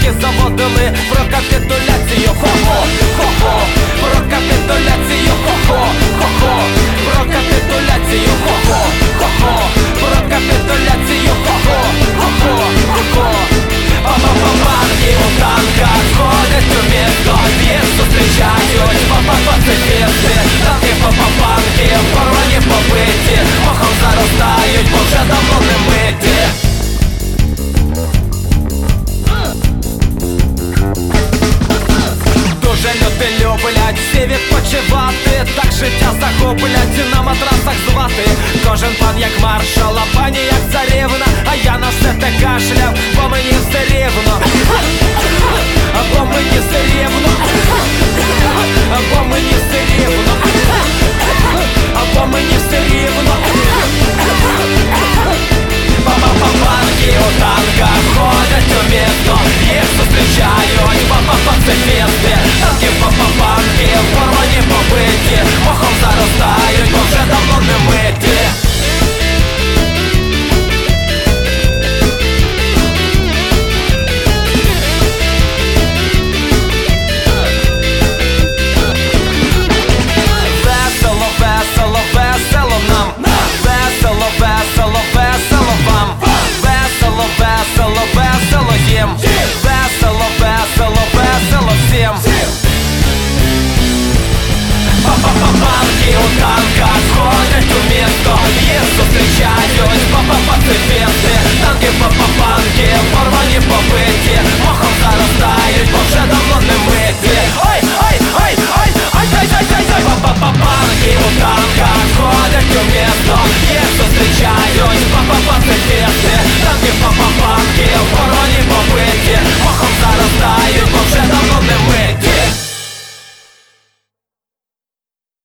танки заводили про капітуляцію. Хо-хо, хо-хо, про капітуляцію. Хо-хо, хо-хо, про капітуляцію. Хо-хо, хо-хо, про капітуляцію. Хо-хо, хо-хо, хо-хо. Па-па-па-парні у танках ходять у місто, їх зустрічають па-па-пацифісти. Танки па-па-панки, порвані, побиті, мохом заростають, бо вже давно не миті. Дуже люди люблять всі відпочивати, так життя захоплять і на матрасах звати. Кожен пан як маршал, а пані як царівна, а я на все те кашляв, бо мені все рівно.